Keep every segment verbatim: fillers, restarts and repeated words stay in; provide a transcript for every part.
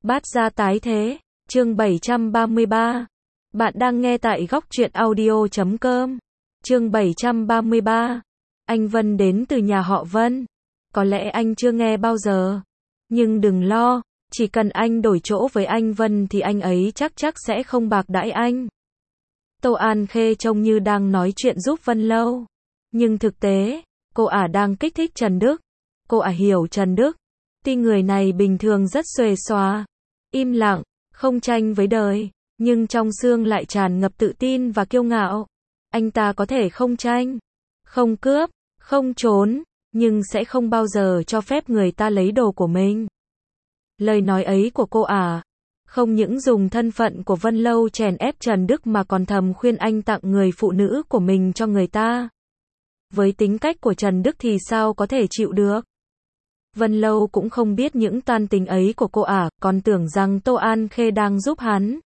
Bát gia tái thế, chương bảy trăm ba mươi ba. Bạn đang nghe tại góc truyện audio chấm com. Chương bảy trăm ba mươi ba. Anh Vân đến từ nhà họ Vân. Có lẽ anh chưa nghe bao giờ. Nhưng đừng lo, chỉ cần anh đổi chỗ với anh Vân thì anh ấy chắc chắc sẽ không bạc đãi anh. Tô An Khê trông như đang nói chuyện giúp Vân Lâu. Nhưng thực tế, cô ả đang kích thích Trần Đức. Cô ả hiểu Trần Đức. Tuy người này bình thường rất xuề xòa, im lặng, không tranh với đời, nhưng trong xương lại tràn ngập tự tin và kiêu ngạo. Anh ta có thể không tranh, không cướp, không trốn, nhưng sẽ không bao giờ cho phép người ta lấy đồ của mình. Lời nói ấy của cô ả, không những dùng thân phận của Vân Lâu chèn ép Trần Đức mà còn thầm khuyên anh tặng người phụ nữ của mình cho người ta. Với tính cách của Trần Đức thì sao có thể chịu được. Vân Lâu cũng không biết những toan tính ấy của cô ả, còn tưởng rằng Tô An Khê đang giúp hắn.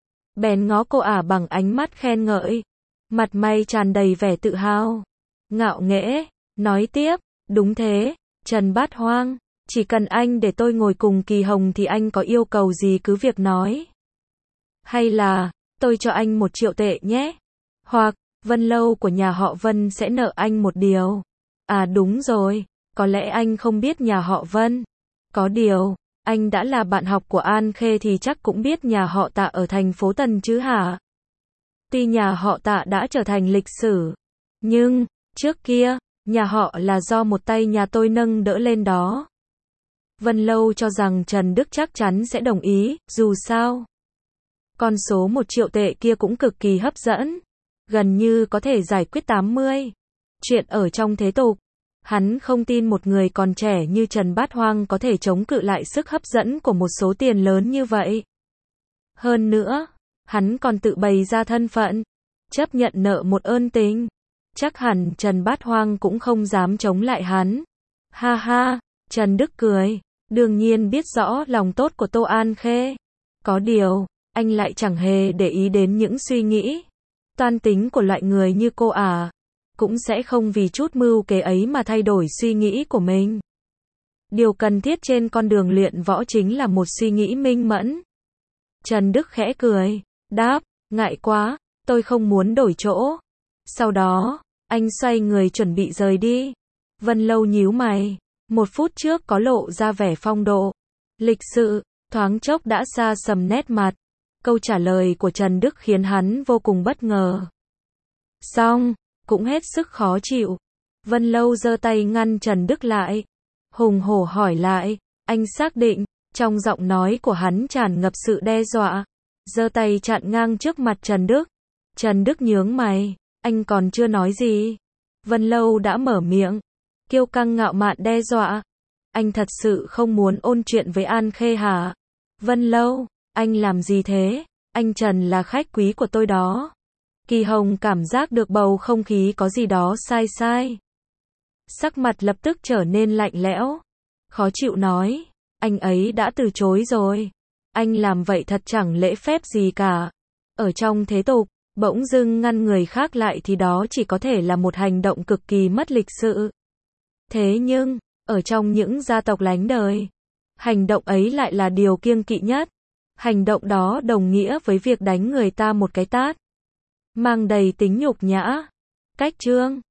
Bèn ngó cô ả bằng ánh mắt khen ngợi, mặt mày tràn đầy vẻ tự hào, ngạo nghễ, nói tiếp, đúng thế, Trần Bát Hoang, chỉ cần anh để tôi ngồi cùng Kỳ Hồng thì anh có yêu cầu gì cứ việc nói. Hay là, tôi cho anh một triệu tệ nhé. Hoặc, Vân Lâu của nhà họ Vân sẽ nợ anh một điều. À đúng rồi. Có lẽ anh không biết nhà họ Vân. Có điều, anh đã là bạn học của An Khê thì chắc cũng biết nhà họ Tạ ở thành phố Tần chứ hả? Tuy nhà họ Tạ đã trở thành lịch sử, nhưng, trước kia, nhà họ là do một tay nhà tôi nâng đỡ lên đó. Vân Lâu cho rằng Trần Đức chắc chắn sẽ đồng ý, dù sao. Con số một triệu tệ kia cũng cực kỳ hấp dẫn. Gần như có thể giải quyết tám mươi. Chuyện ở trong thế tục. Hắn không tin một người còn trẻ như Trần Bát Hoang có thể chống cự lại sức hấp dẫn của một số tiền lớn như vậy. Hơn nữa, hắn còn tự bày ra thân phận, chấp nhận nợ một ơn tình. Chắc hẳn Trần Bát Hoang cũng không dám chống lại hắn. Ha ha, Trần Đức cười, đương nhiên biết rõ lòng tốt của Tô An Khê. Có điều, anh lại chẳng hề để ý đến những suy nghĩ, toan tính của loại người như cô ả. Cũng sẽ không vì chút mưu kế ấy mà thay đổi suy nghĩ của mình. Điều cần thiết trên con đường luyện võ chính là một suy nghĩ minh mẫn. Trần Đức khẽ cười, đáp, ngại quá, tôi không muốn đổi chỗ. Sau đó, anh xoay người chuẩn bị rời đi. Vân Lâu nhíu mày, một phút trước có lộ ra vẻ phong độ, lịch sự, thoáng chốc đã xa sầm nét mặt. Câu trả lời của Trần Đức khiến hắn vô cùng bất ngờ. Xong. Cũng hết sức khó chịu. Vân Lâu giơ tay ngăn Trần Đức lại. Hùng hổ hỏi lại, anh xác định, trong giọng nói của hắn tràn ngập sự đe dọa. Giơ tay chặn ngang trước mặt Trần Đức. Trần Đức nhướng mày, anh còn chưa nói gì. Vân Lâu đã mở miệng, kiêu căng ngạo mạn đe dọa. Anh thật sự không muốn ôn chuyện với An Khê hả? Vân Lâu, anh làm gì thế? Anh Trần là khách quý của tôi đó. Kỳ Hồng cảm giác được bầu không khí có gì đó sai sai. Sắc mặt lập tức trở nên lạnh lẽo. Khó chịu nói, anh ấy đã từ chối rồi. Anh làm vậy thật chẳng lễ phép gì cả. Ở trong thế tục, bỗng dưng ngăn người khác lại thì đó chỉ có thể là một hành động cực kỳ mất lịch sự. Thế nhưng, ở trong những gia tộc lánh đời, hành động ấy lại là điều kiêng kỵ nhất. Hành động đó đồng nghĩa với việc đánh người ta một cái tát, mang đầy tính nhục nhã. Cách chương